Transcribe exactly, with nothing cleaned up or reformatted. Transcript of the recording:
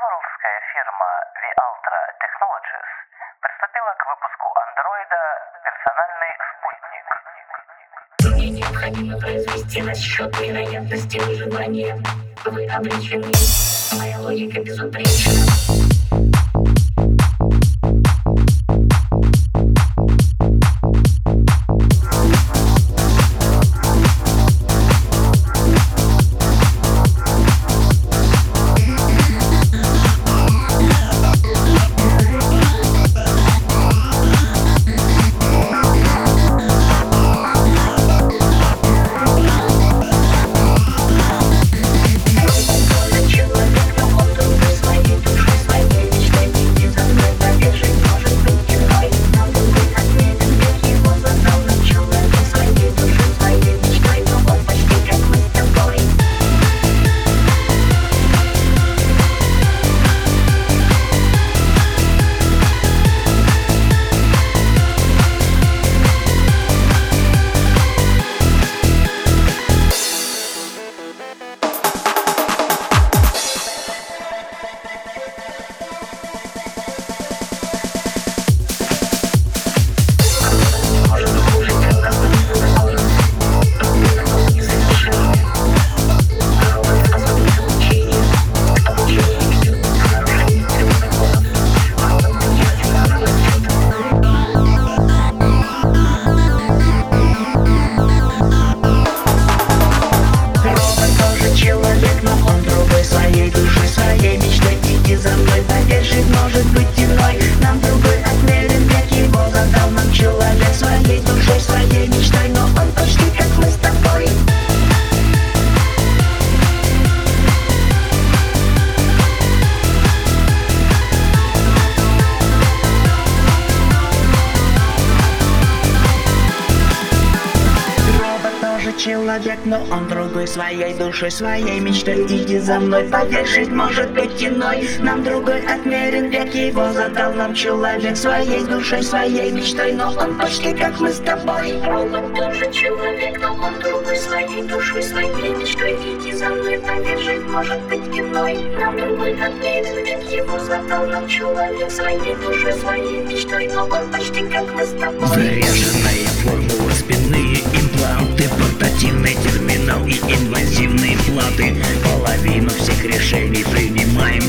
Маворовская фирма Vialtra Technologies приступила к выпуску андроида «Персональный спутник». Мне необходимо произвести расчет вероятности выживания. Вы обречены. Моя логика безупречна. Человек, но он другой, своей душой, своей мечтой. Иди за мной, поверь, жизнь может быть иной. Нам другой отмерен век, его задал нам человек. Своей душой, своей мечтой, но он почти как мы с тобой. Робот тоже человек, но он другой, своей душой, своей мечтой. Иди за мной, поверь, жизнь может быть иной. Нам другой отмерен век, его задал нам человек. Своей душой, своей мечтой, но он почти как мы с тобой. Заряженная формула, спинные импланты, портативный терминал и инвазивные платы. Половину всех решений принимаем